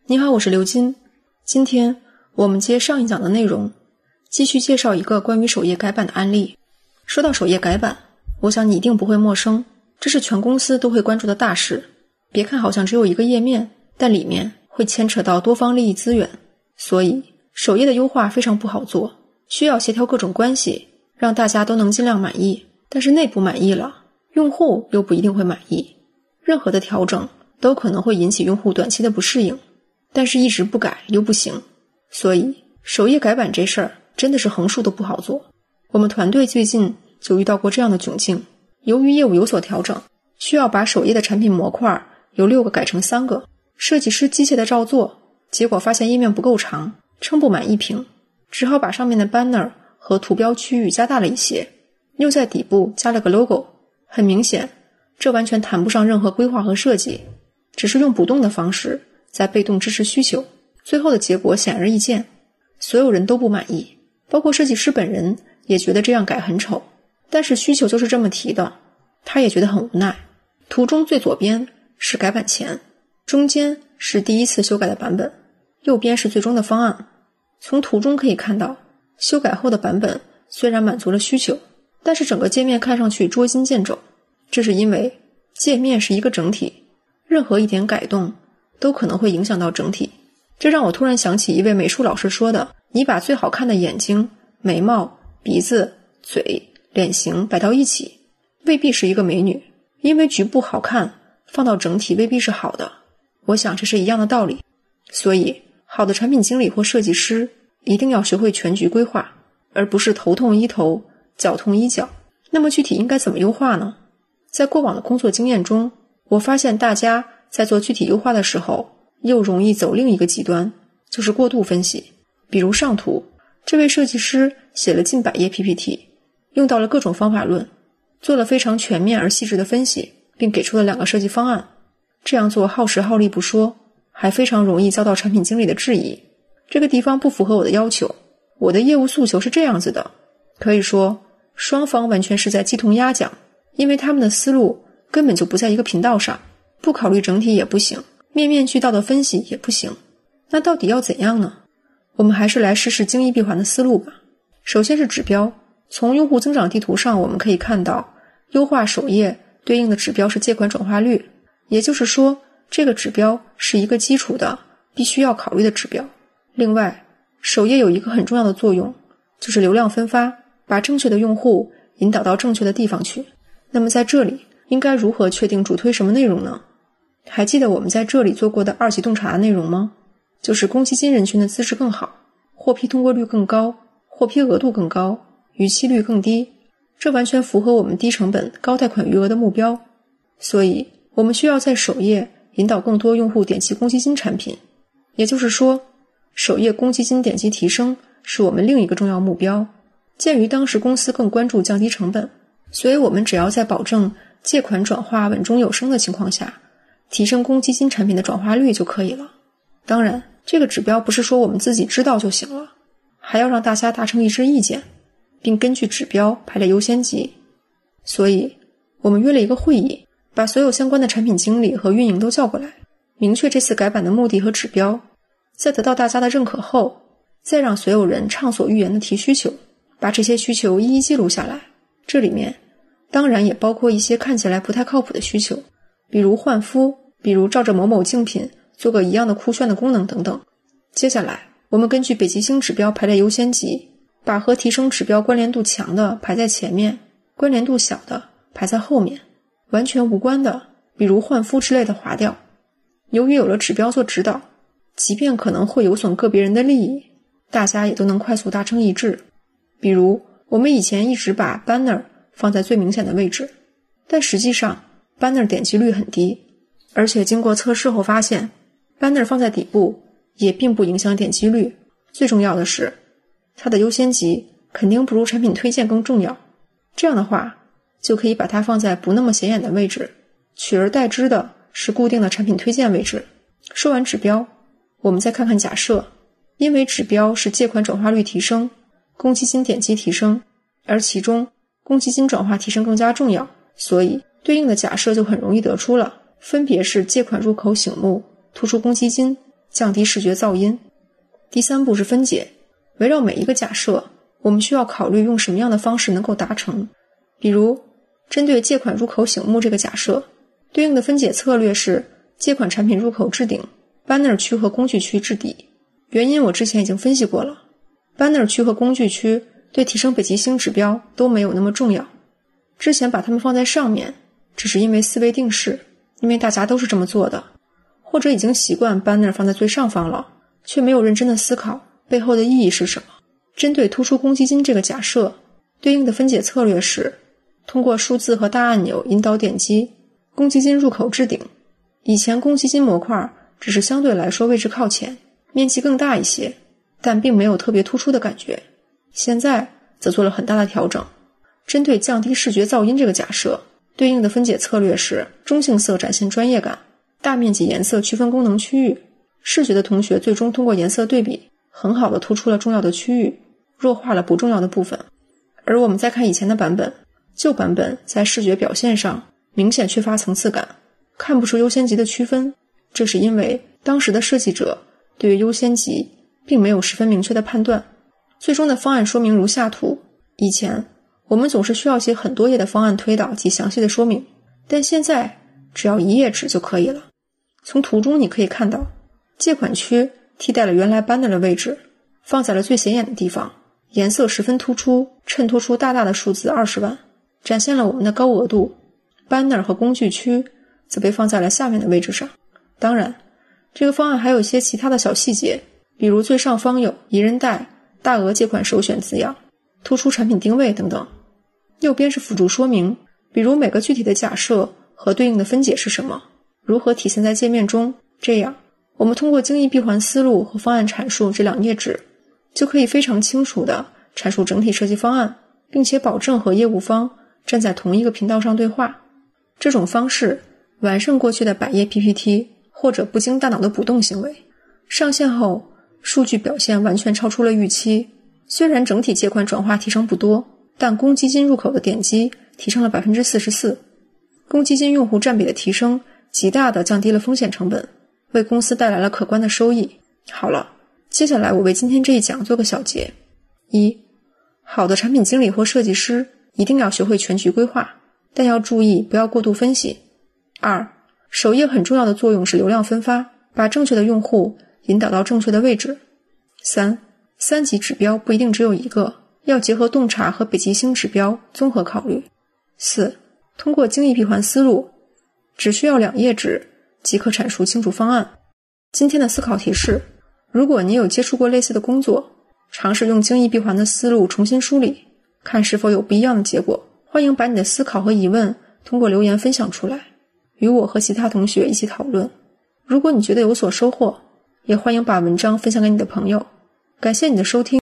你好，我是刘金。今天我们接上一讲的内容，继续介绍一个关于首页改版的案例。说到首页改版，我想你一定不会陌生，这是全公司都会关注的大事。别看好像只有一个页面，但里面会牵扯到多方利益资源，所以首页的优化非常不好做，需要协调各种关系，让大家都能尽量满意。但是内部满意了，用户又不一定会满意。任何的调整都可能会引起用户短期的不适应，但是一直不改又不行。所以首页改版这事儿真的是横竖都不好做。我们团队最近就遇到过这样的窘境，由于业务有所调整，需要把首页的产品模块由6个改成3个，设计师机械的照做，结果发现页面不够长，撑不满1屏，只好把上面的 banner 和图标区域加大了一些，又在底部加了个 logo。 很明显，这完全谈不上任何规划和设计，只是用不动的方式在被动支持需求。最后的结果显而易见，所有人都不满意，包括设计师本人也觉得这样改很丑，但是需求就是这么提的，他也觉得很无奈。图中最左边是改版前，中间是第一次修改的版本，右边是最终的方案。从图中可以看到，修改后的版本虽然满足了需求，但是整个界面看上去捉襟见肘，这是因为界面是一个整体，任何一点改动都可能会影响到整体。这让我突然想起一位美术老师说的，你把最好看的眼睛、眉毛、鼻子、嘴、脸型摆到一起，未必是一个美女，因为局部好看放到整体未必是好的。我想这是一样的道理。所以好的产品经理或设计师一定要学会全局规划，而不是头痛医头，脚痛医脚。那么具体应该怎么优化呢？在过往的工作经验中，我发现大家在做具体优化的时候又容易走另一个极端，就是过度分析。比如上图，这位设计师写了近100页 PPT， 用到了各种方法论，做了非常全面而细致的分析，并给出了2个设计方案。这样做耗时耗力不说，还非常容易遭到产品经理的质疑，这个地方不符合我的要求，我的业务诉求是这样子的。可以说双方完全是在鸡同鸭讲，因为他们的思路根本就不在一个频道上，不考虑整体也不行，面面俱到的分析也不行。那到底要怎样呢？我们还是来试试精益闭环的思路吧。首先是指标，从用户增长地图上我们可以看到，优化首页对应的指标是借款转化率，也就是说这个指标是一个基础的必须要考虑的指标。另外，首页有一个很重要的作用，就是流量分发，把正确的用户引导到正确的地方去。那么在这里应该如何确定主推什么内容呢？还记得我们在这里做过的2级洞察内容吗？就是公积金人群的资质更好，获批通过率更高，获批额度更高，逾期率更低，这完全符合我们低成本高贷款余额的目标。所以我们需要在首页引导更多用户点击公积金产品，也就是说首页公积金点击提升是我们另一个重要目标。鉴于当时公司更关注降低成本，所以我们只要在保证借款转化稳中有升的情况下，提升公积金产品的转化率就可以了。当然这个指标不是说我们自己知道就行了，还要让大家达成一致意见，并根据指标排列优先级。所以我们约了一个会议，把所有相关的产品经理和运营都叫过来，明确这次改版的目的和指标，在得到大家的认可后，再让所有人畅所欲言的提需求，把这些需求一一记录下来。这里面当然也包括一些看起来不太靠谱的需求，比如换肤，比如照着某某竞品做个一样的酷炫的功能等等。接下来我们根据北极星指标排列优先级，把和提升指标关联度强的排在前面，关联度小的排在后面，完全无关的比如换肤之类的划掉。由于有了指标做指导，即便可能会有损个别人的利益，大家也都能快速达成一致。比如我们以前一直把 banner 放在最明显的位置，但实际上 banner 点击率很低，而且经过测试后发现 banner 放在底部也并不影响点击率。最重要的是它的优先级肯定不如产品推荐更重要，这样的话就可以把它放在不那么显眼的位置，取而代之的是固定的产品推荐位置。说完指标，我们再看看假设。因为指标是借款转化率提升，公积金点击提升，而其中公积金转化提升更加重要，所以对应的假设就很容易得出了，分别是借款入口醒目突出公积金， 降低视觉噪音。第3步是分解，围绕每一个假设，我们需要考虑用什么样的方式能够达成。比如，针对借款入口醒目这个假设，对应的分解策略是借款产品入口置顶， banner 区和工具区置底。原因我之前已经分析过了， banner 区和工具区对提升北极星指标都没有那么重要。之前把它们放在上面，只是因为思维定式，因为大家都是这么做的，或者已经习惯 banner 放在最上方了，却没有认真的思考背后的意义是什么。针对突出公积金这个假设，对应的分解策略是通过数字和大按钮引导点击，公积金入口置顶。以前公积金模块只是相对来说位置靠前，面积更大一些，但并没有特别突出的感觉。现在则做了很大的调整，针对降低视觉噪音这个假设，对应的分解策略是中性色展现专业感，大面积颜色区分功能区域。视觉的同学最终通过颜色对比，很好的突出了重要的区域，弱化了不重要的部分。而我们再看以前的版本，旧版本在视觉表现上明显缺乏层次感，看不出优先级的区分。这是因为当时的设计者对于优先级并没有十分明确的判断。最终的方案说明如下图。以前我们总是需要写很多页的方案推导及详细的说明，但现在只要1页纸就可以了。从图中你可以看到，借款区替代了原来 banner 的位置，放在了最显眼的地方，颜色十分突出，衬托出大大的数字20万，展现了我们的高额度。banner 和工具区则被放在了下面的位置上。当然，这个方案还有一些其他的小细节，比如最上方有宜人贷、大额借款首选字样，突出产品定位等等。右边是辅助说明，比如每个具体的假设和对应的分解是什么，如何体现在界面中。这样，我们通过精益闭环思路和方案阐述这2页纸，就可以非常清楚地阐述整体设计方案，并且保证和业务方站在同一个频道上对话。这种方式完胜过去的百页 PPT 或者不经大脑的补动行为。上线后，数据表现完全超出了预期。虽然整体借款转化提升不多，但公积金入口的点击提升了 44%。公积金用户占比的提升极大地降低了风险成本，为公司带来了可观的收益。好了，接下来我为今天这一讲做个小结。1. 好的产品经理或设计师一定要学会全局规划，但要注意不要过度分析。2. 首页很重要的作用是流量分发，把正确的用户引导到正确的位置。3. 3级指标不一定只有一个，要结合洞察和北极星指标综合考虑。4. 通过精益闭环思路，只需要2页纸即可阐述清楚方案。今天的思考提示，如果你有接触过类似的工作，尝试用精益闭环的思路重新梳理，看是否有不一样的结果。欢迎把你的思考和疑问通过留言分享出来，与我和其他同学一起讨论。如果你觉得有所收获，也欢迎把文章分享给你的朋友。感谢你的收听。